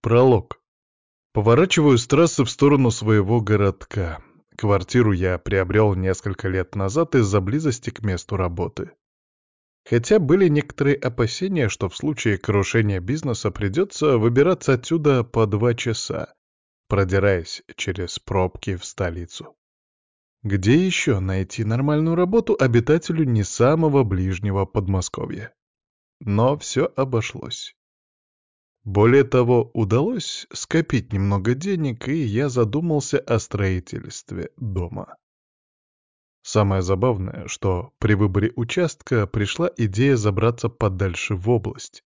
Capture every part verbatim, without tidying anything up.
Пролог. Поворачиваю с трассы в сторону своего городка. Квартиру я приобрел несколько лет назад из-за близости к месту работы. Хотя были некоторые опасения, что в случае крушения бизнеса придется выбираться отсюда по два часа, продираясь через пробки в столицу. Где еще найти нормальную работу обитателю не самого ближнего Подмосковья? Но все обошлось. Более того, удалось скопить немного денег, и я задумался о строительстве дома. Самое забавное, что при выборе участка пришла идея забраться подальше в область.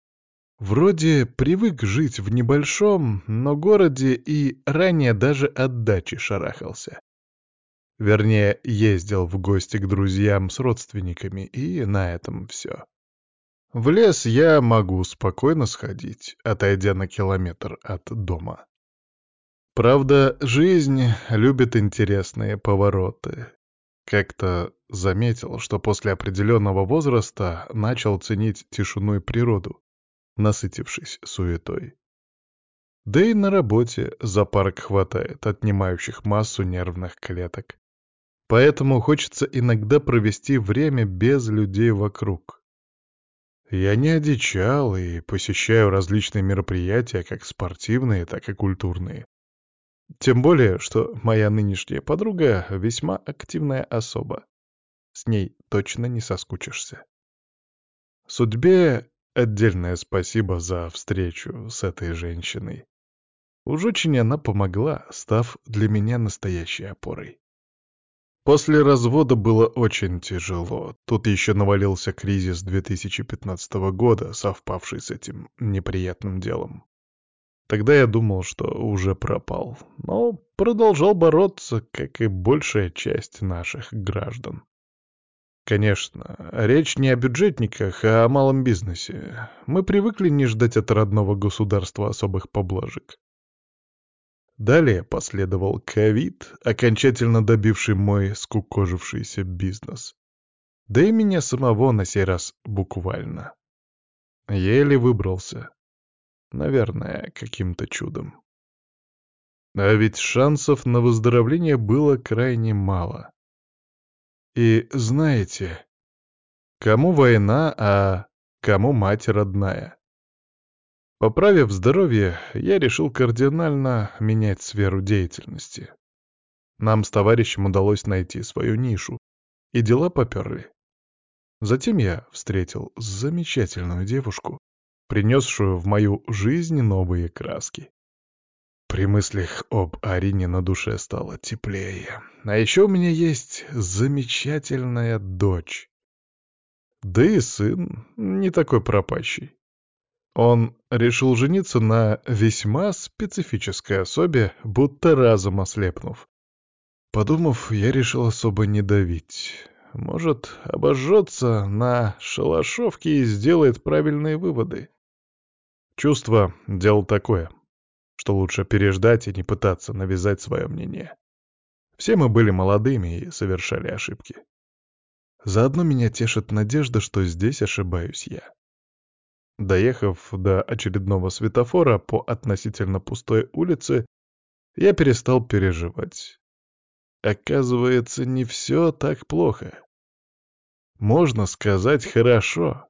Вроде привык жить в небольшом, но городе и ранее даже от дачи шарахался. Вернее, ездил в гости к друзьям с родственниками, и на этом все. В лес я могу спокойно сходить, отойдя на километр от дома. Правда, жизнь любит интересные повороты. Как-то заметил, что после определенного возраста начал ценить тишину и природу, насытившись суетой. Да и на работе запарок хватает, отнимающих массу нервных клеток. Поэтому хочется иногда провести время без людей вокруг. Я не одичал и посещаю различные мероприятия, как спортивные, так и культурные. Тем более, что моя нынешняя подруга весьма активная особа. С ней точно не соскучишься. Судьбе отдельное спасибо за встречу с этой женщиной. Уж очень она помогла, став для меня настоящей опорой. После развода было очень тяжело. Тут еще навалился кризис две тысячи пятнадцатого года, совпавший с этим неприятным делом. Тогда я думал, что уже пропал, но продолжал бороться, как и большая часть наших граждан. Конечно, речь не о бюджетниках, а о малом бизнесе. Мы привыкли не ждать от родного государства особых поблажек. Далее последовал ковид, окончательно добивший мой скукожившийся бизнес. Да и меня самого на сей раз буквально. Еле выбрался. Наверное, каким-то чудом. А ведь шансов на выздоровление было крайне мало. И знаете, кому война, а кому мать родная? Поправив здоровье, я решил кардинально менять сферу деятельности. Нам с товарищем удалось найти свою нишу, и дела поперли. Затем я встретил замечательную девушку, принесшую в мою жизнь новые краски. При мыслях об Арине на душе стало теплее. А еще у меня есть замечательная дочь. Да и сын не такой пропащий. Он решил жениться на весьма специфической особе, будто разом ослепнув. Подумав, я решил особо не давить. Может, обожжется на шалашовке и сделает правильные выводы. Чувство — дело такое, что лучше переждать и не пытаться навязать свое мнение. Все мы были молодыми и совершали ошибки. Заодно меня тешит надежда, что здесь ошибаюсь я. Доехав до очередного светофора по относительно пустой улице, я перестал переживать. Оказывается, не все так плохо. Можно сказать, хорошо.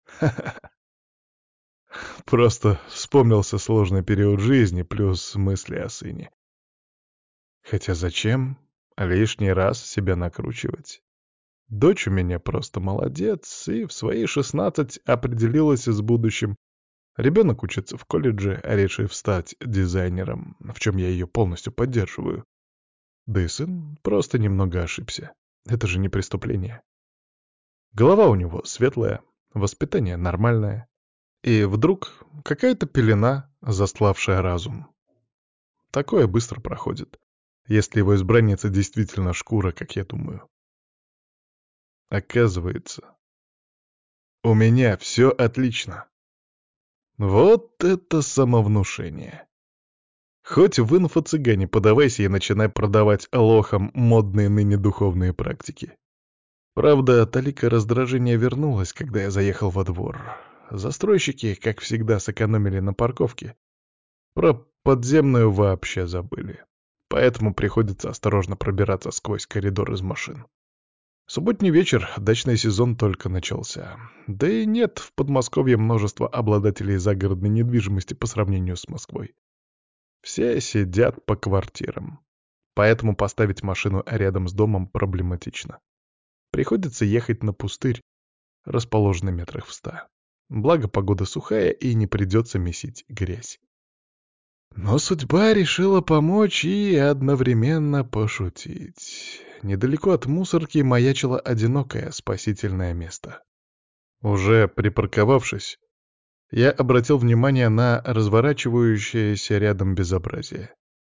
Просто вспомнился сложный период жизни плюс мысли о сыне. Хотя зачем лишний раз себя накручивать? Дочь у меня просто молодец, и в свои шестнадцать определилась с будущим. Ребенок учится в колледже, решив стать дизайнером, в чем я ее полностью поддерживаю. Да и сын просто немного ошибся. Это же не преступление. Голова у него светлая, воспитание нормальное. И вдруг какая-то пелена, застлавшая разум. Такое быстро проходит, если его избранница действительно шкура, как я думаю. Оказывается, у меня все отлично. Вот это самовнушение. Хоть в инфо-цыгане подавайся и начинай продавать лохам модные ныне духовные практики. Правда, талика раздражения вернулась, когда я заехал во двор. Застройщики, как всегда, сэкономили на парковке, Про подземную вообще забыли. Поэтому приходится осторожно пробираться сквозь коридор из машин. Субботний вечер, дачный сезон только начался. Да и нет в Подмосковье множества обладателей загородной недвижимости по сравнению с Москвой. Все сидят по квартирам. Поэтому поставить машину рядом с домом проблематично. Приходится ехать на пустырь, расположенный метрах в ста. Благо погода сухая и не придется месить грязь. Но судьба решила помочь и одновременно пошутить. Недалеко от мусорки маячило одинокое спасительное место. Уже припарковавшись, я обратил внимание на разворачивающееся рядом безобразие.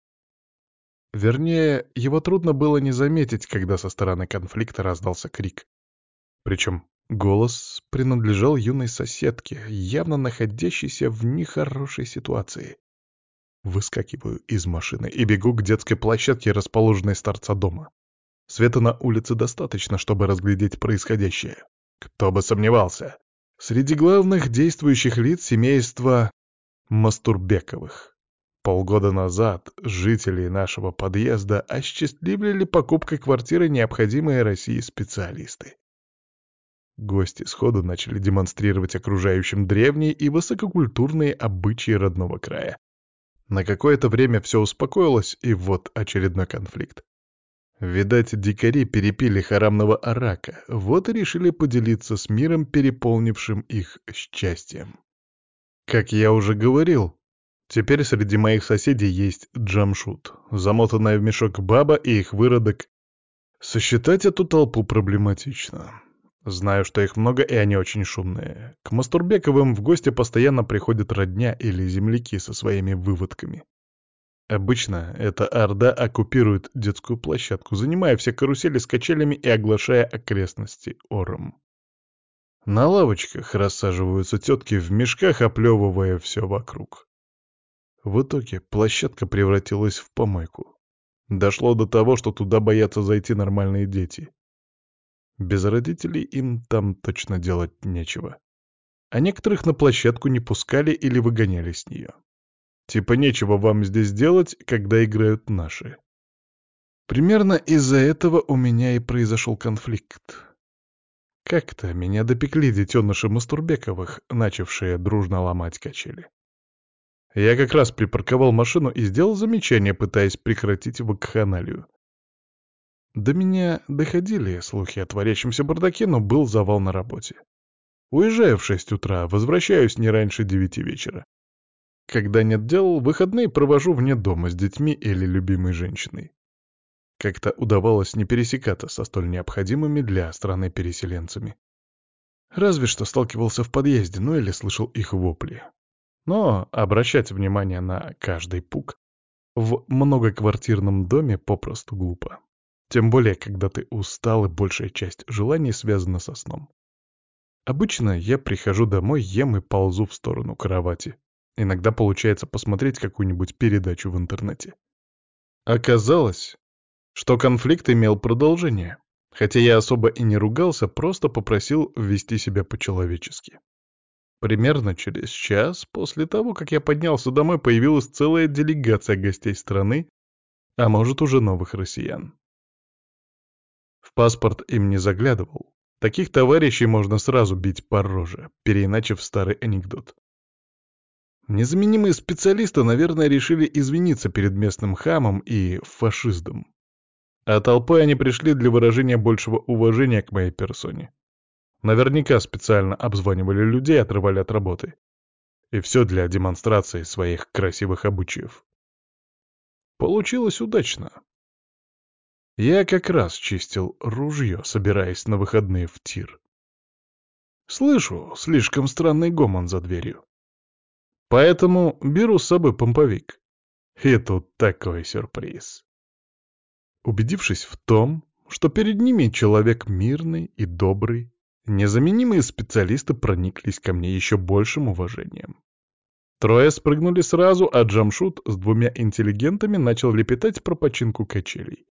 Вернее, его трудно было не заметить, когда со стороны конфликта раздался крик. Причем голос принадлежал юной соседке, явно находящейся в нехорошей ситуации. Выскакиваю из машины и бегу к детской площадке, расположенной с торца дома. Света на улице достаточно, чтобы разглядеть происходящее. Кто бы сомневался. Среди главных действующих лиц семейства Мастурбековых. Полгода назад жители нашего подъезда осчастливили покупкой квартиры необходимые России специалисты. Гости сходу начали демонстрировать окружающим древние и высококультурные обычаи родного края. На какое-то время все успокоилось, и вот очередной конфликт. Видать, дикари перепили харамного арака, вот и решили поделиться с миром, переполнившим их счастьем. Как я уже говорил, теперь среди моих соседей есть Джамшут, замотанная в мешок баба и их выродок. Сосчитать эту толпу проблематично. Знаю, что их много, и они очень шумные. К Мастурбековым в гости постоянно приходят родня или земляки со своими выводками. Обычно эта орда оккупирует детскую площадку, занимая все карусели с качелями и оглашая окрестности ором. На лавочках рассаживаются тетки в мешках, оплевывая все вокруг. В итоге площадка превратилась в помойку. Дошло до того, что туда боятся зайти нормальные дети. Без родителей им там точно делать нечего. А некоторых на площадку не пускали или выгоняли с нее. Типа нечего вам здесь делать, когда играют наши. Примерно из-за этого у меня и произошел конфликт. Как-то меня допекли детеныши Мастурбековых, начавшие дружно ломать качели. Я как раз припарковал машину и сделал замечание, пытаясь прекратить вакханалию. До меня доходили слухи о творящемся бардаке, но был завал на работе. Уезжаю в шесть утра, возвращаюсь не раньше девяти вечера. Когда нет дел, выходные провожу вне дома с детьми или любимой женщиной. Как-то удавалось не пересекаться со столь необходимыми для страны переселенцами. Разве что сталкивался в подъезде, ну или слышал их вопли. Но обращать внимание на каждый пук в многоквартирном доме попросту глупо. Тем более, когда ты устал и большая часть желаний связана со сном. Обычно я прихожу домой, ем и ползу в сторону кровати. Иногда получается посмотреть какую-нибудь передачу в интернете. Оказалось, что конфликт имел продолжение. Хотя я особо и не ругался, просто попросил вести себя по-человечески. Примерно через час после того, как я поднялся домой, появилась целая делегация гостей страны, а может уже новых россиян. В паспорт им не заглядывал. Таких товарищей можно сразу бить по роже, переиначив старый анекдот. Незаменимые специалисты, наверное, решили извиниться перед местным хамом и фашистом. А толпой они пришли для выражения большего уважения к моей персоне. Наверняка специально обзванивали людей, отрывали от работы. И все для демонстрации своих красивых обычаев. Получилось удачно. Я как раз чистил ружье, собираясь на выходные в тир. Слышу слишком странный гомон за дверью. Поэтому беру с собой помповик. И тут такой сюрприз. Убедившись в том, что перед ними человек мирный и добрый, незаменимые специалисты прониклись ко мне еще большим уважением. Трое спрыгнули сразу, а Джамшут с двумя интеллигентами начал лепетать про починку качелей.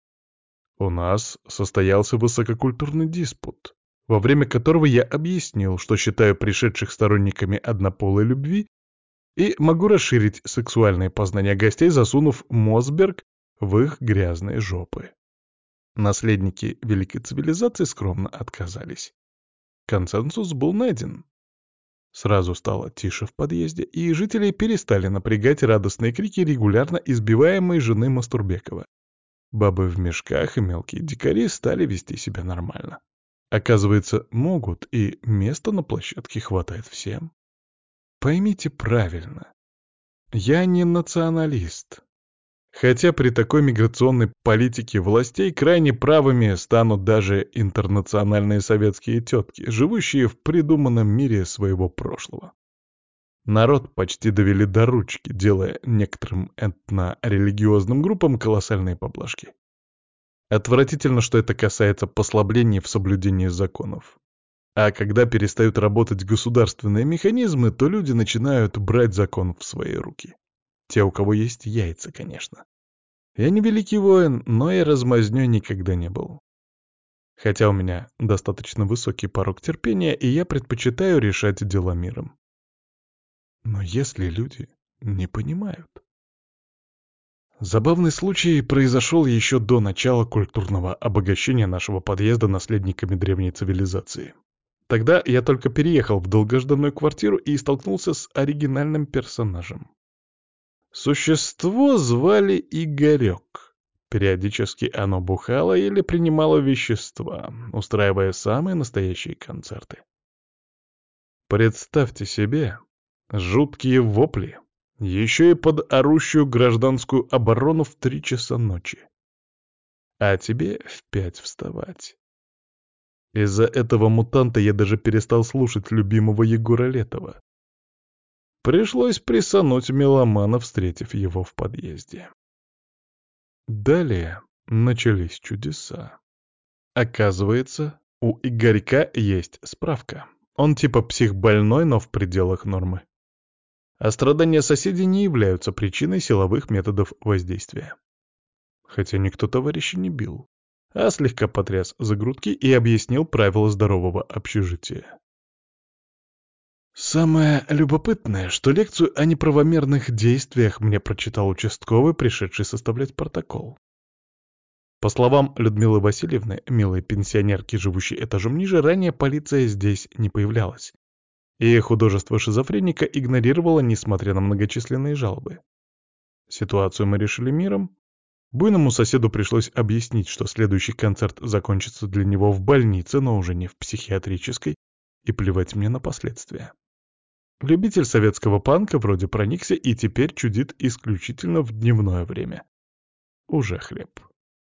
У нас состоялся высококультурный диспут, во время которого я объяснил, что считаю пришедших сторонниками однополой любви И могу расширить сексуальные познания гостей, засунув Мосберг в их грязные жопы. Наследники великой цивилизации скромно отказались. Консенсус был найден. Сразу стало тише в подъезде, и жители перестали напрягать радостные крики, регулярно избиваемой жены Мастурбекова. Бабы в мешках и мелкие дикари стали вести себя нормально. Оказывается, могут, и места на площадке хватает всем. Поймите правильно, я не националист. Хотя при такой миграционной политике властей крайне правыми станут даже интернациональные советские тетки, живущие в придуманном мире своего прошлого. Народ почти довели до ручки, делая некоторым этно-религиозным группам колоссальные поблажки. Отвратительно, что это касается послаблений в соблюдении законов. А когда перестают работать государственные механизмы, то люди начинают брать закон в свои руки. Те, у кого есть яйца, конечно. Я не великий воин, но и размазнёй никогда не был. Хотя у меня достаточно высокий порог терпения, и я предпочитаю решать дела миром. Но если люди не понимают... Забавный случай произошел еще до начала культурного обогащения нашего подъезда наследниками древней цивилизации. Тогда я только переехал в долгожданную квартиру и столкнулся с оригинальным персонажем. Существо звали Игорек. Периодически оно бухало или принимало вещества, устраивая самые настоящие концерты. Представьте себе жуткие вопли, еще и под орущую гражданскую оборону в три часа ночи. А тебе в пять вставать. Из-за этого мутанта я даже перестал слушать любимого Егора Летова. Пришлось присануть меломана, встретив его в подъезде. Далее начались чудеса. Оказывается, у Игорька есть справка. Он типа психбольной, но в пределах нормы. А страдания соседей не являются причиной силовых методов воздействия. Хотя никто товарища не бил, а слегка потряс за грудки и объяснил правила здорового общежития. Самое любопытное, что лекцию о неправомерных действиях мне прочитал участковый, пришедший составлять протокол. По словам Людмилы Васильевны, милой пенсионерки, живущей этажом ниже, ранее полиция здесь не появлялась, и художество шизофреника игнорировало, несмотря на многочисленные жалобы. Ситуацию мы решили миром. Буйному соседу пришлось объяснить, что следующий концерт закончится для него в больнице, но уже не в психиатрической, и плевать мне на последствия. Любитель советского панка вроде проникся и теперь чудит исключительно в дневное время. Уже хлеб.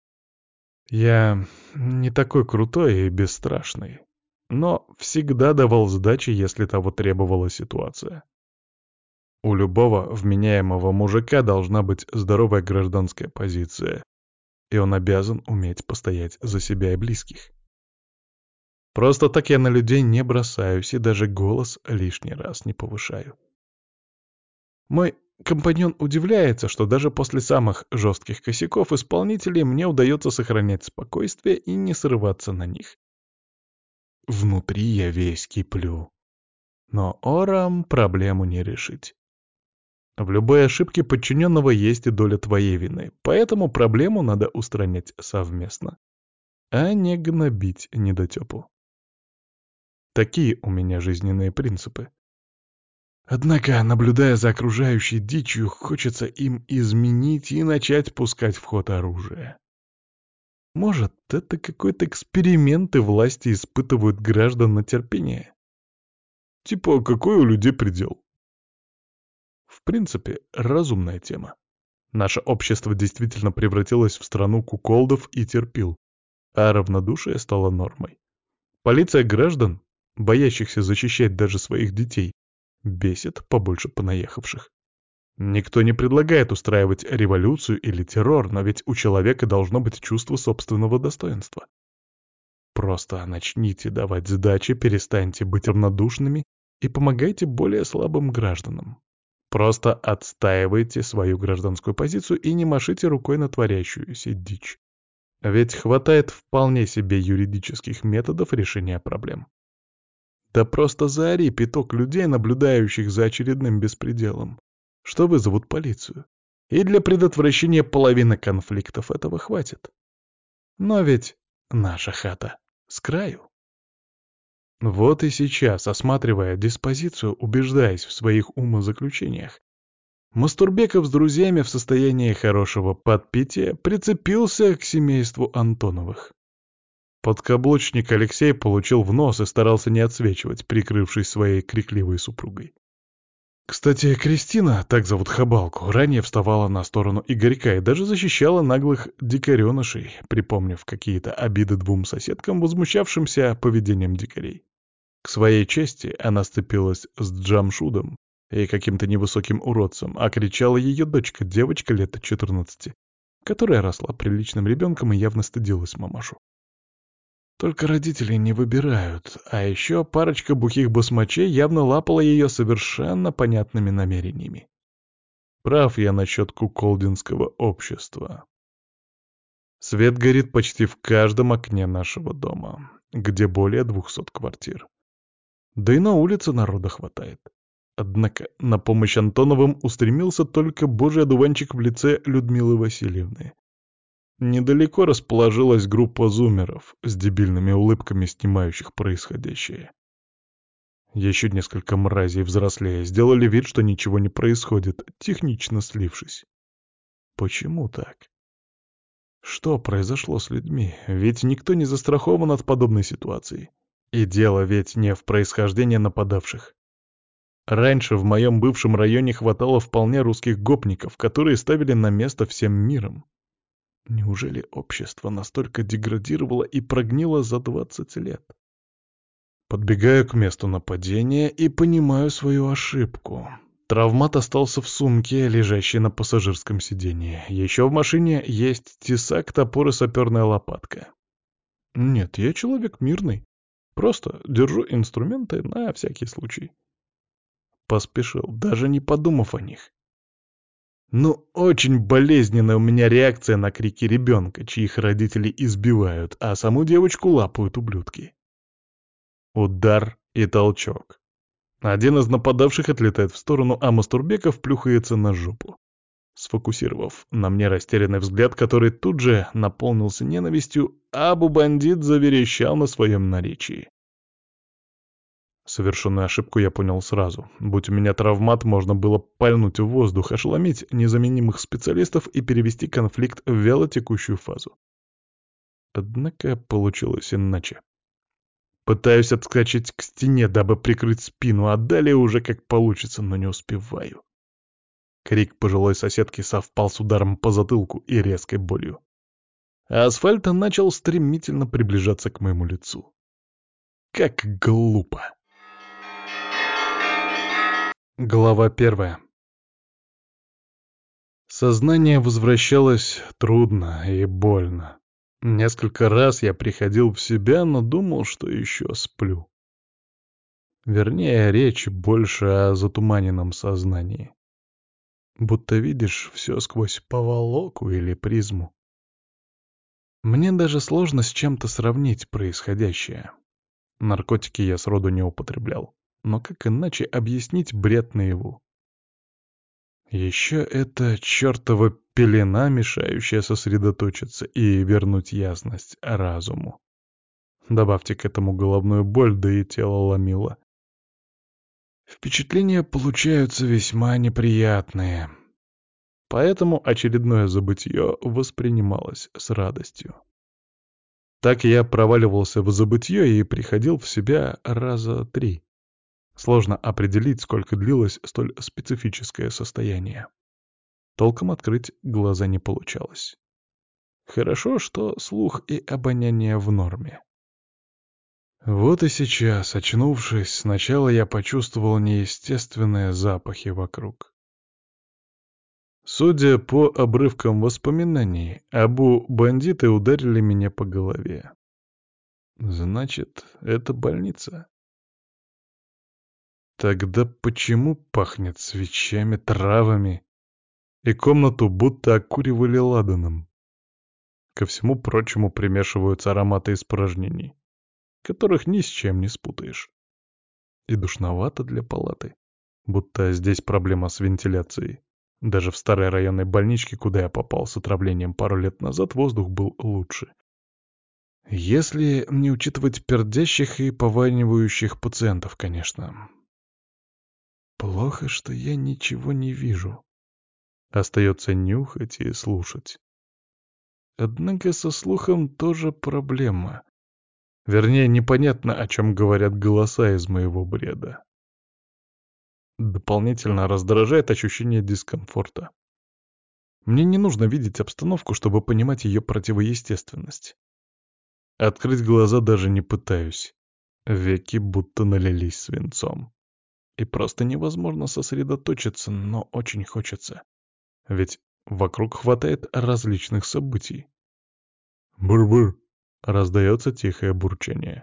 Я не такой крутой и бесстрашный, но всегда давал сдачи, если того требовала ситуация. У любого вменяемого мужика должна быть здоровая гражданская позиция, и он обязан уметь постоять за себя и близких. Просто так я на людей не бросаюсь и даже голос лишний раз не повышаю. Мой компаньон удивляется, что даже после самых жестких косяков исполнителей мне удается сохранять спокойствие и не срываться на них. Внутри я весь киплю. Но орам проблему не решить. В любой ошибке подчиненного есть и доля твоей вины, поэтому проблему надо устранять совместно, а не гнобить недотепу. Такие у меня жизненные принципы. Однако, наблюдая за окружающей дичью, хочется им изменить и начать пускать в ход оружие. Может, это какой-то эксперимент, и власти испытывают граждан на терпение? Типа, какой у людей предел? В принципе, разумная тема. Наше общество действительно превратилось в страну куколдов и терпил, а равнодушие стало нормой. Полиция граждан, боящихся защищать даже своих детей, бесит побольше понаехавших. Никто не предлагает устраивать революцию или террор, но ведь у человека должно быть чувство собственного достоинства. Просто начните давать сдачи, перестаньте быть равнодушными и помогайте более слабым гражданам. Просто отстаивайте свою гражданскую позицию и не машите рукой на творящуюся дичь. Ведь хватает вполне себе юридических методов решения проблем. Да просто заори пяток людей, наблюдающих за очередным беспределом. что вызовут полицию. И для предотвращения половины конфликтов этого хватит. Но ведь наша хата с краю. Вот и сейчас, осматривая диспозицию, убеждаясь в своих умозаключениях, Мастурбеков с друзьями в состоянии хорошего подпития прицепился к семейству Антоновых. Подкаблучник Алексей получил в нос и старался не отсвечивать, прикрывшись своей крикливой супругой. Кстати, Кристина, так зовут Хабалку, ранее вставала на сторону Игорька и даже защищала наглых дикаренышей, припомнив какие-то обиды двум соседкам, возмущавшимся поведением дикарей. К своей чести она сцепилась с Джамшудом и каким-то невысоким уродцем, а кричала ее дочка, девочка лет четырнадцати, которая росла приличным ребенком и явно стыдилась мамашу. Только родители не выбирают, а еще парочка бухих басмачей явно лапала ее совершенно понятными намерениями. Прав я насчет куколдинского общества. Свет горит почти в каждом окне нашего дома, где более двухсот квартир. Да и на улице народа хватает. Однако на помощь Антоновым устремился только божий одуванчик в лице Людмилы Васильевны. Недалеко расположилась группа зумеров с дебильными улыбками, снимающих происходящее. Еще несколько мразей взрослее сделали вид, что ничего не происходит, технично слившись. Почему так? Что произошло с людьми? Ведь никто не застрахован от подобной ситуации. И дело ведь не в происхождении нападавших. Раньше в моем бывшем районе хватало вполне русских гопников, которые ставили на место всем миром. Неужели общество настолько деградировало и прогнило за двадцать лет? Подбегаю к месту нападения и понимаю свою ошибку. Травмат остался в сумке, лежащей на пассажирском сиденье. Еще в машине есть тесак, топор и саперная лопатка. Нет, я человек мирный. Просто держу инструменты на всякий случай. Поспешил, даже не подумав о них. Ну, очень болезненная у меня реакция на крики ребенка, чьих родители избивают, а саму девочку лапают ублюдки. Удар и толчок. Один из нападавших отлетает в сторону, а Мастурбеков плюхается на жопу, сфокусировав на мне растерянный взгляд, который тут же наполнился ненавистью, Абу-бандит заверещал на своем наречии. Совершенную ошибку я понял сразу. Будь у меня травмат, можно было пальнуть в воздух, ошеломить незаменимых специалистов и перевести конфликт в вялотекущую фазу. Однако получилось иначе. Пытаюсь отскочить к стене, дабы прикрыть спину, а далее уже как получится, но не успеваю. Крик пожилой соседки совпал с ударом по затылку и резкой болью. А асфальт начал стремительно приближаться к моему лицу. Как глупо! Глава первая. Сознание возвращалось трудно и больно. Несколько раз я приходил в себя, но думал, что еще сплю. Вернее, речь больше о затуманенном сознании. Будто видишь все сквозь поволоку или призму. Мне даже сложно с чем-то сравнить происходящее. Наркотики я сроду не употреблял. Но как иначе объяснить бред наяву? Еще это чертова пелена, мешающая сосредоточиться и вернуть ясность разуму. Добавьте к этому головную боль, да и тело ломило. Впечатления получаются весьма неприятные. Поэтому очередное забытье воспринималось с радостью. Так я проваливался в забытье и приходил в себя раза три. Сложно определить, сколько длилось столь специфическое состояние. Толком открыть глаза не получалось. Хорошо, что слух и обоняние в норме. Вот и сейчас, очнувшись, сначала я почувствовал неестественные запахи вокруг. Судя по обрывкам воспоминаний, абу-бандиты ударили меня по голове. Значит, это больница. Тогда почему пахнет свечами, травами, и комнату будто окуривали ладаном? Ко всему прочему примешиваются ароматы испражнений, которых ни с чем не спутаешь. И душновато для палаты. будто здесь проблема с вентиляцией. Даже в старой районной больничке, куда я попал с отравлением пару лет назад, воздух был лучше. Если не учитывать пердящих и пованивающих пациентов, конечно. Плохо, что я ничего не вижу. Остается нюхать и слушать. Однако со слухом тоже проблема. Вернее, непонятно, о чем говорят голоса из моего бреда. Дополнительно раздражает ощущение дискомфорта. Мне не нужно видеть обстановку, чтобы понимать ее противоестественность. Открыть глаза даже не пытаюсь. Веки будто налились свинцом. И просто невозможно сосредоточиться, но очень хочется. Ведь вокруг хватает различных событий. «Бур-бур!» — раздается тихое бурчание.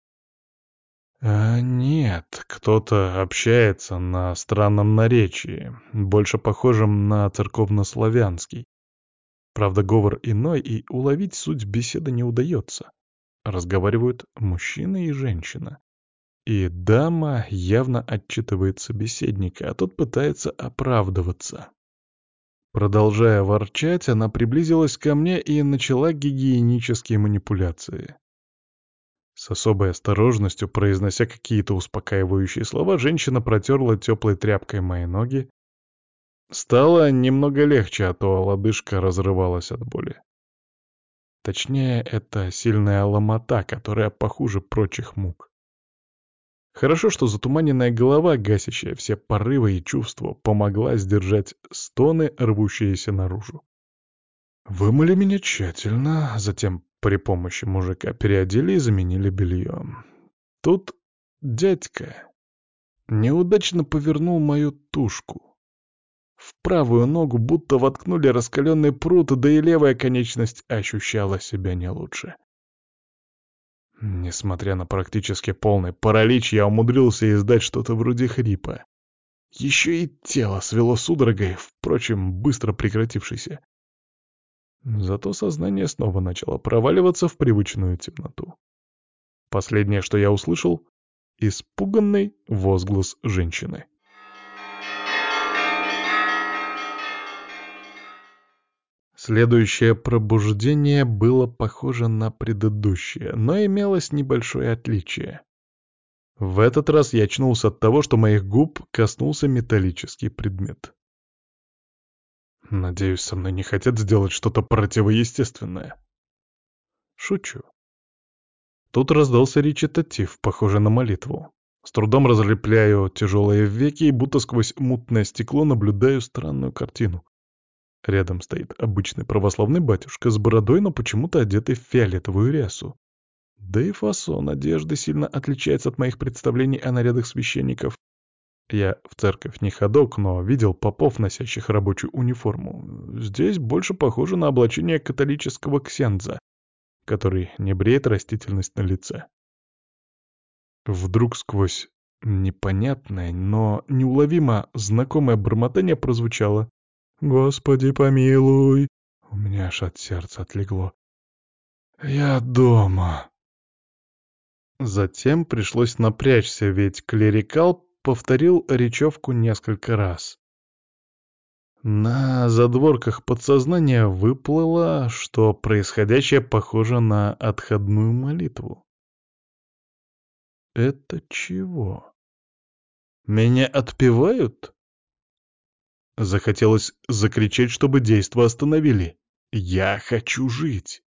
А нет, кто-то общается на странном наречии, больше похожем на церковнославянский. Правда, говор иной, и уловить суть беседы не удается. Разговаривают мужчина и женщина. И дама явно отчитывает собеседника, а тот пытается оправдываться. Продолжая ворчать, она приблизилась ко мне и начала гигиенические манипуляции. С особой осторожностью, произнося какие-то успокаивающие слова, женщина протерла теплой тряпкой мои ноги. Стало немного легче, а то лодыжка разрывалась от боли. Точнее, это сильная ломота, которая похуже прочих мук. Хорошо, что затуманенная голова, гасящая все порывы и чувства, помогла сдержать стоны, рвущиеся наружу. Вымыли меня тщательно, затем при помощи мужика переодели и заменили белье. Тут дядька неудачно повернул мою тушку. В правую ногу будто воткнули раскаленный прут, да и левая конечность ощущала себя не лучше. Несмотря на практически полный паралич, я умудрился издать что-то вроде хрипа. Еще и тело свело судорогой, впрочем, быстро прекратившейся. Зато сознание снова начало проваливаться в привычную темноту. Последнее, что я услышал — испуганный возглас женщины. Следующее пробуждение было похоже на предыдущее, но имелось небольшое отличие. В этот раз я очнулся от того, что моих губ коснулся металлический предмет. Надеюсь, со мной не хотят сделать что-то противоестественное. Шучу. Тут раздался речитатив, похожий на молитву. С трудом разлепляю тяжелые веки и будто сквозь мутное стекло наблюдаю странную картину. Рядом стоит обычный православный батюшка с бородой, но почему-то одетый в фиолетовую рясу. Да и фасон одежды сильно отличается от моих представлений о нарядах священников. Я в церковь не ходок, но видел попов, носящих рабочую униформу. Здесь больше похоже на облачение католического ксендза, который не бреет растительность на лице. Вдруг сквозь непонятное, но неуловимо знакомое бормотание прозвучало: «Господи помилуй!» У меня аж от сердца отлегло. «Я дома!» Затем пришлось напрячься, ведь клерикал повторил речевку несколько раз. На задворках подсознания выплыло, что происходящее похоже на отходную молитву. Это чего? Меня отпевают? Захотелось закричать, чтобы действо остановили. Я хочу жить.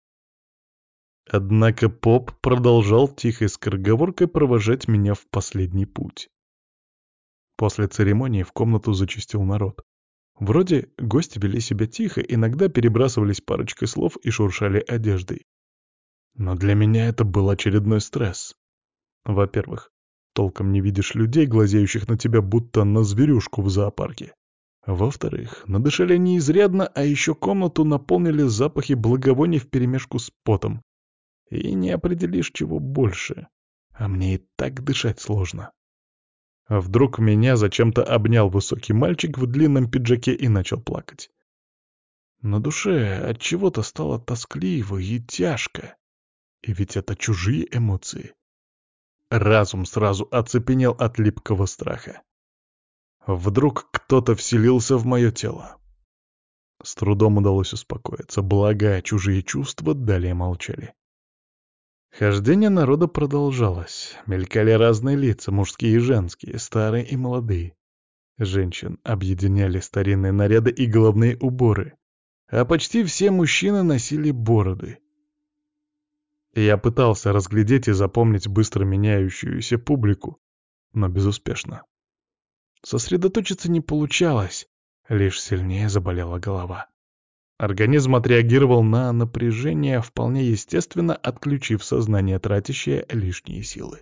Однако поп продолжал тихой скороговоркой провожать меня в последний путь. После церемонии в комнату зачастил народ. Вроде гости вели себя тихо, иногда перебрасывались парочкой слов и шуршали одеждой. Но для меня это был очередной стресс. Во-первых, толком не видишь людей, глазеющих на тебя, будто на зверюшку в зоопарке. Во-вторых, надышали они изрядно, а еще комнату наполнили запахи благовоний вперемешку с потом. И не определишь, чего больше. А мне и так дышать сложно. А вдруг меня зачем-то обнял высокий мальчик в длинном пиджаке и начал плакать. На душе от чего-то стало тоскливо и тяжко. И ведь это чужие эмоции. Разум сразу оцепенел от липкого страха. Вдруг кто-то вселился в мое тело. С трудом удалось успокоиться, благо чужие чувства далее молчали. Хождение народа продолжалось. Мелькали разные лица, мужские и женские, старые и молодые. Женщин объединяли старинные наряды и головные уборы, а почти все мужчины носили бороды. Я пытался разглядеть и запомнить быстро меняющуюся публику, но безуспешно. Сосредоточиться не получалось, лишь сильнее заболела голова. Организм отреагировал на напряжение, вполне естественно отключив сознание, тратящее лишние силы.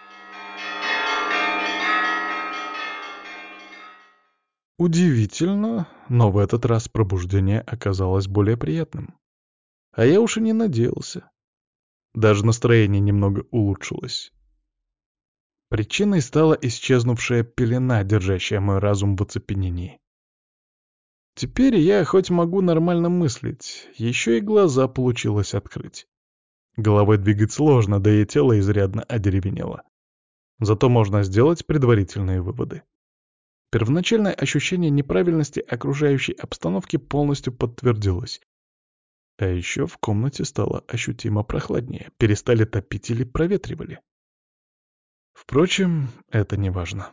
Удивительно, но в этот раз пробуждение оказалось более приятным. А я уж и не надеялся. Даже настроение немного улучшилось. Причиной стала исчезнувшая пелена, держащая мой разум в оцепенении. Теперь я хоть могу нормально мыслить, еще и глаза получилось открыть. Головой двигать сложно, да и тело изрядно одеревенело. Зато можно сделать предварительные выводы. Первоначальное ощущение неправильности окружающей обстановки полностью подтвердилось. А еще в комнате стало ощутимо прохладнее, перестали топить или проветривали. Впрочем, это не важно.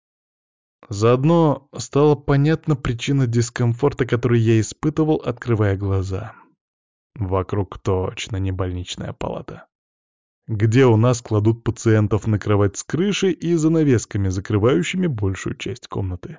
Заодно стала понятна причина дискомфорта, который я испытывал, открывая глаза. Вокруг точно не больничная палата. Где у нас кладут пациентов на кровать с крышей и занавесками, закрывающими большую часть комнаты.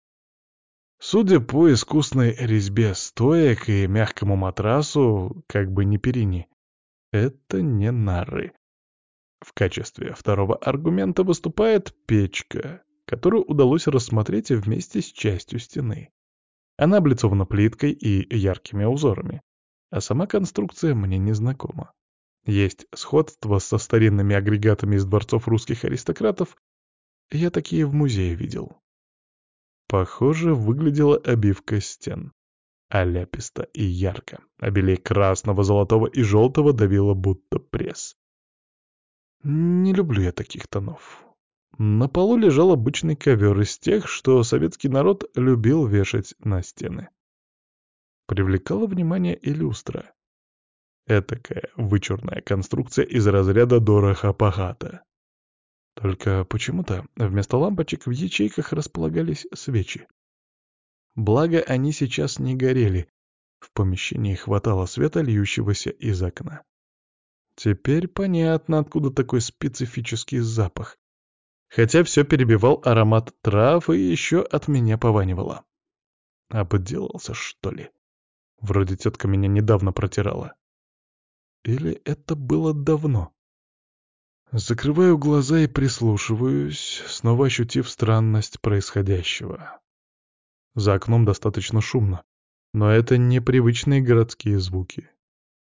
Судя по искусной резьбе стоек и мягкому матрасу, как бы не перини, это не нары. В качестве второго аргумента выступает печка, которую удалось рассмотреть вместе с частью стены. Она облицована плиткой и яркими узорами, а сама конструкция мне не знакома. Есть сходство со старинными агрегатами из дворцов русских аристократов, я такие в музее видел. Похоже, выглядела обивка стен. Аляписто и ярко, обилие красного, золотого и желтого давило будто пресс. Не люблю я таких тонов. На полу лежал обычный ковер из тех, что советский народ любил вешать на стены. Привлекала внимание и люстра. Этакая вычурная конструкция из разряда дорого-богато. Только почему-то вместо лампочек в ячейках располагались свечи. Благо, они сейчас не горели. В помещении хватало света, льющегося из окна. Теперь понятно, откуда такой специфический запах. Хотя все перебивал аромат трав и еще от меня пованивало. Обделался, что ли? Вроде тетка меня недавно протирала. Или это было давно? Закрываю глаза и прислушиваюсь, снова ощутив странность происходящего. За окном достаточно шумно, но это непривычные городские звуки.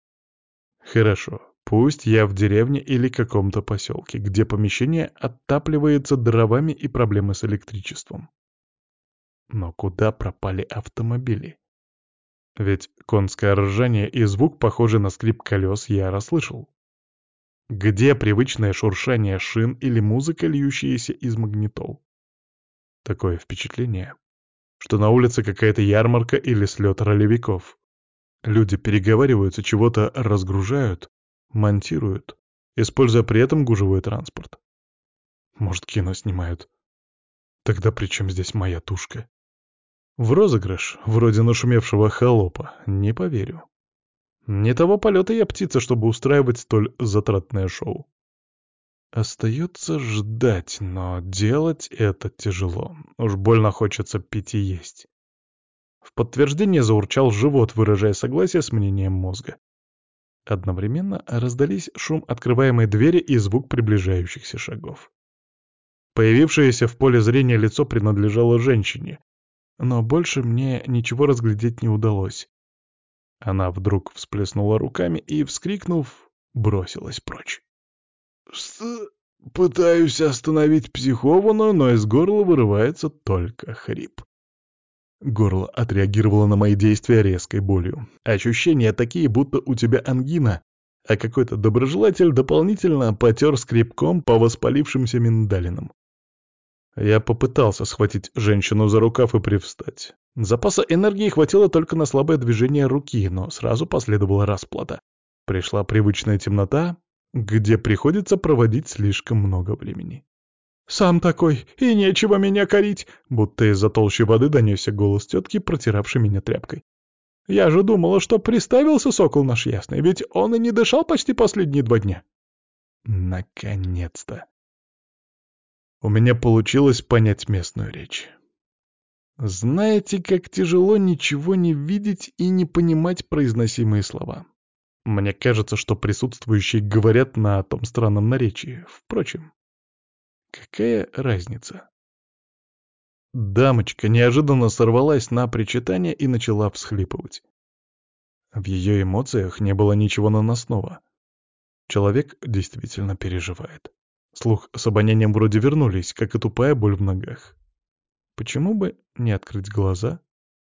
Хорошо, пусть я в деревне или каком-то поселке, где помещение отапливается дровами и проблемы с электричеством. Но куда пропали автомобили? Ведь конское ржание и звук, похожий на скрип колес, я расслышал. Где привычное шуршание шин или музыка, льющаяся из магнитол? Такое впечатление, что на улице какая-то ярмарка или слет ролевиков. Люди переговариваются, чего-то разгружают, монтируют, используя при этом гужевой транспорт. Может, кино снимают? Тогда при чем здесь моя тушка? В розыгрыш, вроде нашумевшего холопа, не поверю. Не того полета я птица, чтобы устраивать столь затратное шоу. Остается ждать, но делать это тяжело. Уж больно хочется пить и есть. В подтверждение заурчал живот, выражая согласие с мнением мозга. Одновременно раздались шум открываемой двери и звук приближающихся шагов. Появившееся в поле зрения лицо принадлежало женщине, но больше мне ничего разглядеть не удалось. Она вдруг всплеснула руками и, вскрикнув, бросилась прочь. С... Пытаюсь остановить психованную, но из горла вырывается только хрип. Горло отреагировало на мои действия резкой болью. Ощущения такие, будто у тебя ангина, а какой-то доброжелатель дополнительно потер скребком по воспалившимся миндалинам. Я попытался схватить женщину за рукав и привстать. Запаса энергии хватило только на слабое движение руки, но сразу последовала расплата. Пришла привычная темнота, где приходится проводить слишком много времени. «Сам такой, и нечего меня корить!» Будто из-за толщи воды донесся голос тетки, протиравшей меня тряпкой. «Я же думала, что приставился сокол наш ясный, ведь он и не дышал почти последние два дня». Наконец-то! У меня получилось понять местную речь. Знаете, как тяжело ничего не видеть и не понимать произносимые слова. Мне кажется, что присутствующие говорят на том странном наречии. Впрочем, какая разница? Дамочка неожиданно сорвалась на причитание и начала всхлипывать. В ее эмоциях не было ничего наносного. Человек действительно переживает. Слух с обонянием вроде вернулись, как и тупая боль в ногах. Почему бы не открыть глаза?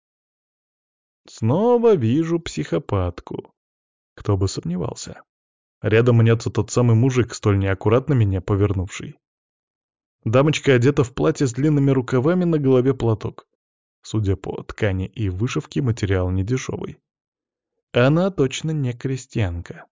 Снова вижу психопатку. Кто бы сомневался. Рядом мнется тот самый мужик, столь неаккуратно меня повернувший. Дамочка одета в платье с длинными рукавами, на голове платок. Судя по ткани и вышивке, материал недешевый. Она точно не крестьянка.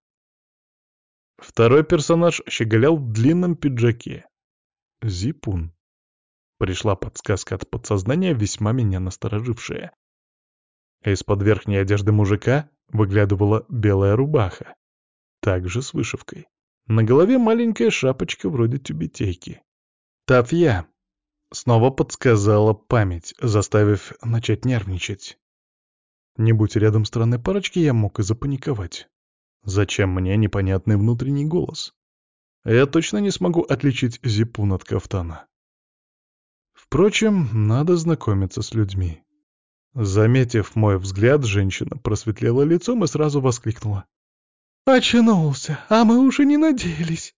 Второй персонаж щеголял в длинном пиджаке. Зипун. Пришла подсказка от подсознания, весьма меня насторожившая. Из-под верхней одежды мужика выглядывала белая рубаха, также с вышивкой. На голове маленькая шапочка вроде тюбетейки. Тафья снова подсказала память, заставив начать нервничать. Не будь рядом странной парочки, я мог и запаниковать. Зачем мне непонятный внутренний голос? Я точно не смогу отличить зипун от кафтана. Впрочем, надо знакомиться с людьми. Заметив мой взгляд, женщина просветлела лицом и сразу воскликнула. «Очнулся, а мы уже не надеялись!»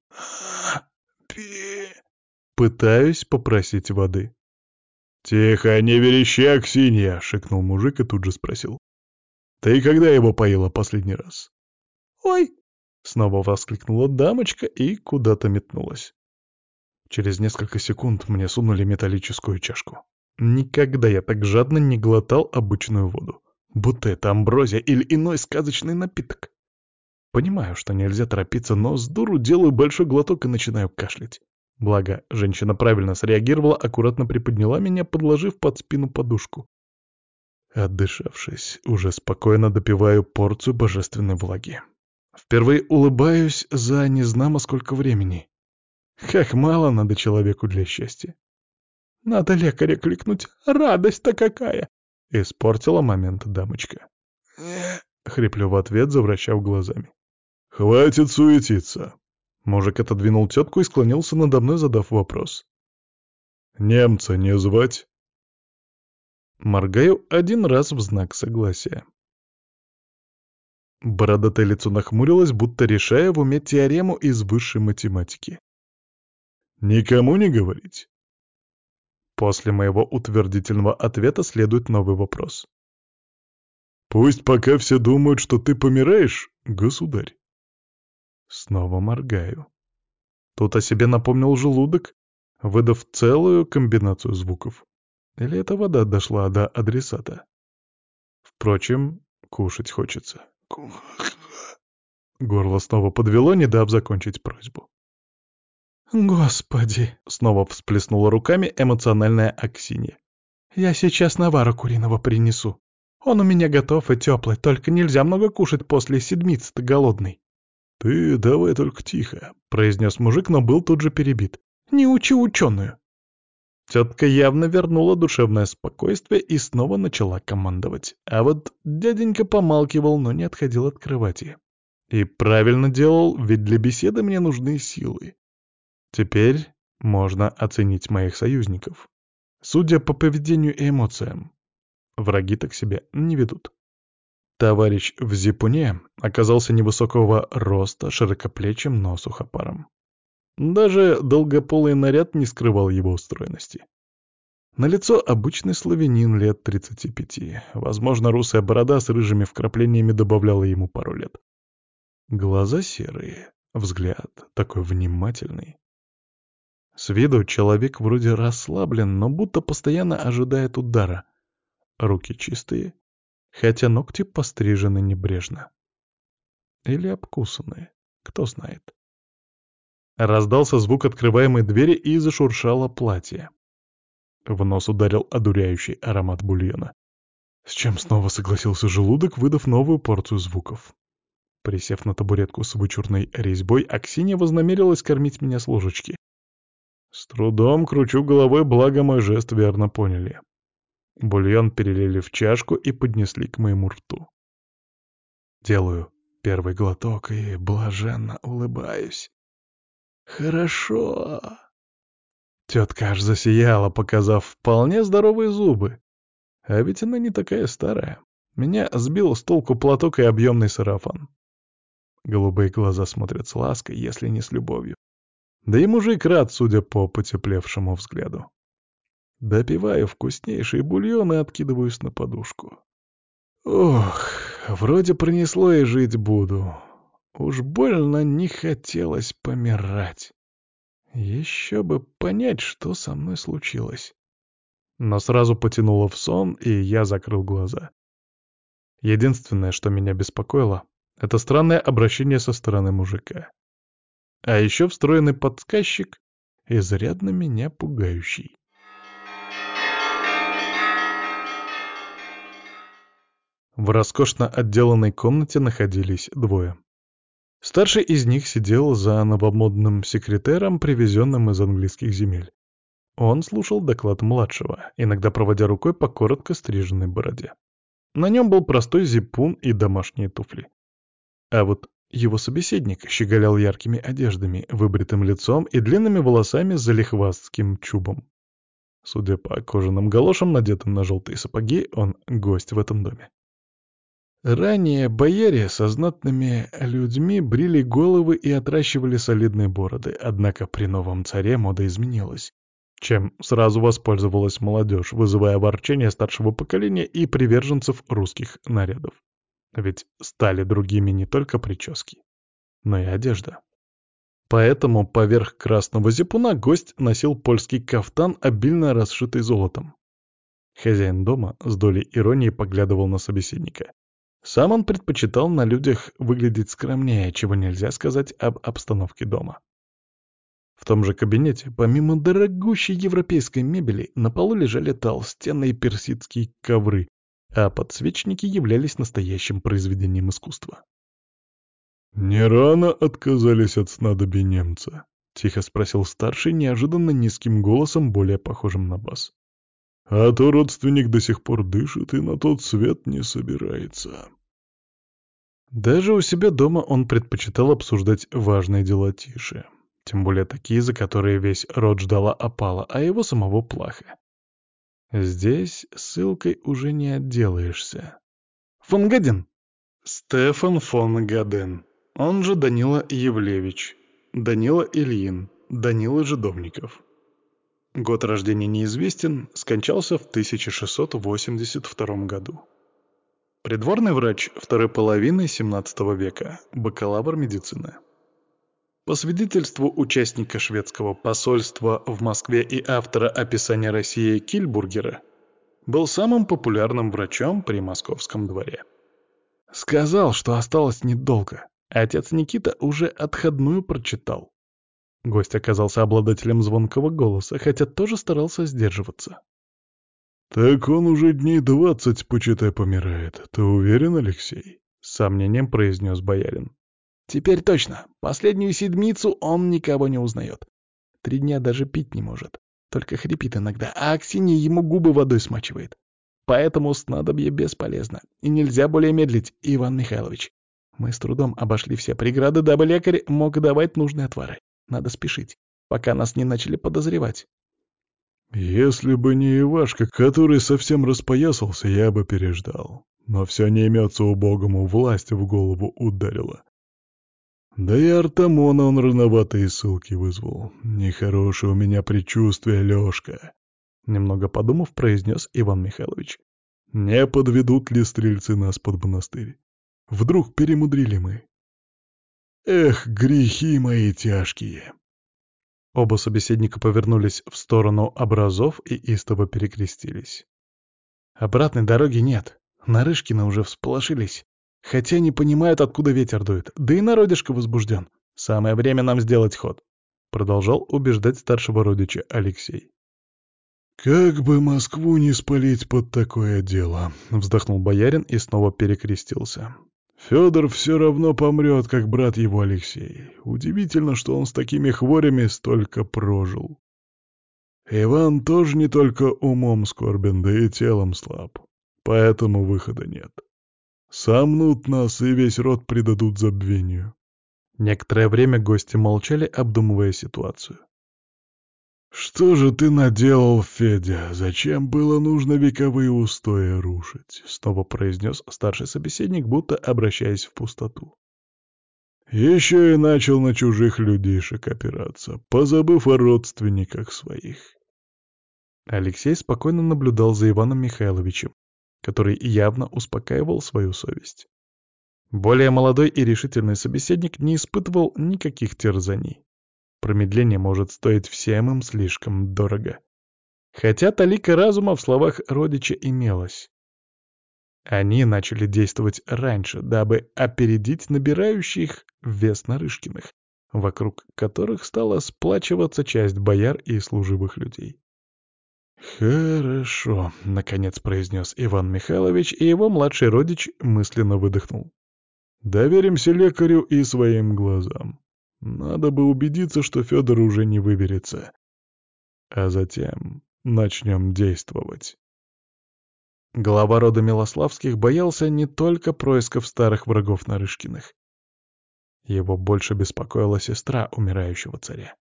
«Пи...» Пытаюсь попросить воды. «Тихо, не верещи, Аксинья!» — шикнул мужик и тут же спросил. «Ты когда его поила последний раз?» «Ой!» — снова воскликнула дамочка и куда-то метнулась. Через несколько секунд мне сунули металлическую чашку. Никогда я так жадно не глотал обычную воду. Будто это амброзия или иной сказочный напиток. Понимаю, что нельзя торопиться, но с дуру делаю большой глоток и начинаю кашлять. Благо, женщина правильно среагировала, аккуратно приподняла меня, подложив под спину подушку. Отдышавшись, уже спокойно допиваю порцию божественной влаги. Впервые улыбаюсь за незнамо сколько времени. Как мало надо человеку для счастья. Надо лекаря кликнуть, радость-то какая! Испортила момент дамочка. Хриплю в ответ, завращав глазами. «Хватит суетиться!» Мужик отодвинул тетку и склонился надо мной, задав вопрос. «Немца не звать?» Моргаю один раз в знак согласия. Бородатое лицо нахмурилось, будто решая в уме теорему из высшей математики. «Никому не говорить?» После моего утвердительного ответа следует новый вопрос. «Пусть пока все думают, что ты помираешь, государь». Снова моргаю. Тут о себе напомнил желудок, выдав целую комбинацию звуков. Или эта вода дошла до адресата? Впрочем, кушать хочется. Горло снова подвело, не дав закончить просьбу. «Господи!» — снова всплеснула руками эмоциональная Аксинья. «Я сейчас навара куриного принесу. Он у меня готов и теплый, только нельзя много кушать после седмицы-то голодный». «Ты давай только тихо», — произнес мужик, но был тут же перебит. «Не учи ученую». Тетка явно вернула душевное спокойствие и снова начала командовать. А вот дяденька помалкивал, но не отходил от кровати. И правильно делал, ведь для беседы мне нужны силы. Теперь можно оценить моих союзников. Судя по поведению и эмоциям, враги так себя не ведут. Товарищ в зипуне оказался невысокого роста, широкоплечим, но сухопаром. Даже долгополый наряд не скрывал его устроенности. На лицо обычный славянин лет тридцати пяти. Возможно, русая борода с рыжими вкраплениями добавляла ему пару лет. Глаза серые, взгляд такой внимательный. С виду человек вроде расслаблен, но будто постоянно ожидает удара. Руки чистые, хотя ногти пострижены небрежно. Или обкусанные, кто знает. Раздался звук открываемой двери и зашуршало платье. В нос ударил одуряющий аромат бульона, с чем снова согласился желудок, выдав новую порцию звуков. Присев на табуретку с вычурной резьбой, Аксинья вознамерилась кормить меня с ложечки. С трудом кручу головой, благо мой жест верно поняли. Бульон перелили в чашку и поднесли к моему рту. Делаю первый глоток и блаженно улыбаюсь. Хорошо. Тетка аж засияла, показав вполне здоровые зубы. А ведь она не такая старая. Меня сбил с толку платок и объемный сарафан. Голубые глаза смотрят с лаской, если не с любовью. Да и мужик рад, судя по потеплевшему взгляду. Допиваю вкуснейший бульон и откидываюсь на подушку. Ох, вроде пронесло и жить буду. Уж больно не хотелось помирать. Еще бы понять, что со мной случилось. Но сразу потянуло в сон, и я закрыл глаза. Единственное, что меня беспокоило, это странное обращение со стороны мужика. А еще встроенный подсказчик, изрядно меня пугающий. В роскошно отделанной комнате находились двое. Старший из них сидел за новомодным секретером, привезенным из английских земель. Он слушал доклад младшего, иногда проводя рукой по коротко стриженной бороде. На нем был простой зипун и домашние туфли. А вот его собеседник щеголял яркими одеждами, выбритым лицом и длинными волосами с залихвастским чубом. Судя по кожаным галошам, надетым на желтые сапоги, он гость в этом доме. Ранее бояре со знатными людьми брили головы и отращивали солидные бороды, однако при новом царе мода изменилась, чем сразу воспользовалась молодежь, вызывая ворчание старшего поколения и приверженцев русских нарядов. Ведь стали другими не только прически, но и одежда. Поэтому поверх красного зипуна гость носил польский кафтан, обильно расшитый золотом. Хозяин дома с долей иронии поглядывал на собеседника. Сам он предпочитал на людях выглядеть скромнее, чего нельзя сказать об обстановке дома. В том же кабинете, помимо дорогущей европейской мебели, на полу лежали толстенные персидские ковры, а подсвечники являлись настоящим произведением искусства. «Не рано отказались от снадобий немца?» — тихо спросил старший, неожиданно низким голосом, более похожим на бас. «А то родственник до сих пор дышит и на тот свет не собирается». Даже у себя дома он предпочитал обсуждать важные дела тише. Тем более такие, за которые весь род ждала опала, а его самого плаха. Здесь ссылкой уже не отделаешься. «Фон Гаден!» Стефан фон Гаден. Он же Данила Евлевич. Данила Ильин. Данила Жидовников. Год рождения неизвестен, скончался в тысяча шестьсот восемьдесят втором году. Придворный врач второй половины семнадцатого века, бакалавр медицины. По свидетельству участника шведского посольства в Москве и автора описания России Кильбургера, был самым популярным врачом при московском дворе. Сказал, что осталось недолго. Отец Никита уже отходную прочитал. Гость оказался обладателем звонкого голоса, хотя тоже старался сдерживаться. «Так он уже дней двадцать, почитай, помирает. Ты уверен, Алексей?» — с сомнением произнес боярин. «Теперь точно. Последнюю седмицу он никого не узнает. Три дня даже пить не может. Только хрипит иногда, а Аксинья ему губы водой смачивает. Поэтому снадобье бесполезно, и нельзя более медлить, Иван Михайлович. Мы с трудом обошли все преграды, дабы лекарь мог давать нужные отвары. Надо спешить, пока нас не начали подозревать». «Если бы не Ивашка, который совсем распоясался, я бы переждал. Но все не имется убогому, власть в голову ударила. Да и Артамона он рановатые ссылки вызвал. Нехорошее у меня предчувствие, Лёшка». Немного подумав, произнес Иван Михайлович. «Не подведут ли стрельцы нас под монастырь? Вдруг перемудрили мы? Эх, грехи мои тяжкие!» Оба собеседника повернулись в сторону образов и истово перекрестились. Обратной дороги нет. Нарышкины уже всполошились. Хотя не понимают, откуда ветер дует. Да и народишко возбужден. Самое время нам сделать ход. Продолжал убеждать старшего родича Алексей. «Как бы Москву не спалить под такое дело», — вздохнул боярин и снова перекрестился. «Федор все равно помрет, как брат его Алексей. Удивительно, что он с такими хворями столько прожил. Иван тоже не только умом скорбен, да и телом слаб. Поэтому выхода нет. Сомнут нас и весь род предадут забвению». Некоторое время гости молчали, обдумывая ситуацию. «Что же ты наделал, Федя? Зачем было нужно вековые устои рушить?» — снова произнес старший собеседник, будто обращаясь в пустоту. «Еще и начал на чужих людишек опираться, позабыв о родственниках своих». Алексей спокойно наблюдал за Иваном Михайловичем, который явно успокаивал свою совесть. Более молодой и решительный собеседник не испытывал никаких терзаний. Промедление может стоить всем им слишком дорого. Хотя талика разума в словах родича имелась. Они начали действовать раньше, дабы опередить набирающих вес Нарышкиных, вокруг которых стала сплачиваться часть бояр и служивых людей. «Хорошо», — наконец произнес Иван Михайлович, и его младший родич мысленно выдохнул. «Доверимся лекарю и своим глазам. Надо бы убедиться, что Федор уже не выберется. А затем начнем действовать». Глава рода Милославских боялся не только происков старых врагов Нарышкиных. Его больше беспокоила сестра умирающего царя.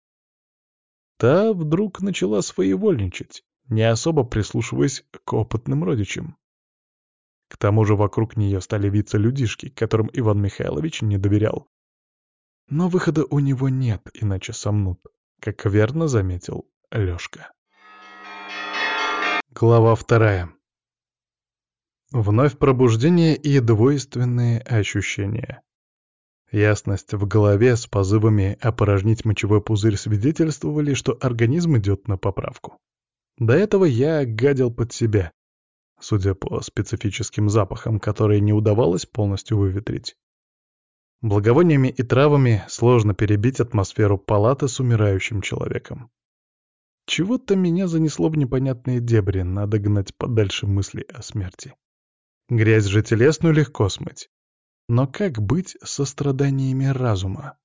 Та вдруг начала своевольничать, не особо прислушиваясь к опытным родичам. К тому же вокруг нее стали виться людишки, которым Иван Михайлович не доверял. Но выхода у него нет, иначе сомнут, как верно заметил Лёшка. Глава вторая. Вновь пробуждение и двойственные ощущения. Ясность в голове с позывами опорожнить мочевой пузырь свидетельствовали, что организм идет на поправку. До этого я гадил под себя, судя по специфическим запахам, которые не удавалось полностью выветрить. Благовониями и травами сложно перебить атмосферу палаты с умирающим человеком. Чего-то меня занесло в непонятные дебри, надо гнать подальше мысли о смерти. Грязь же телесную легко смыть. Но как быть со страданиями разума?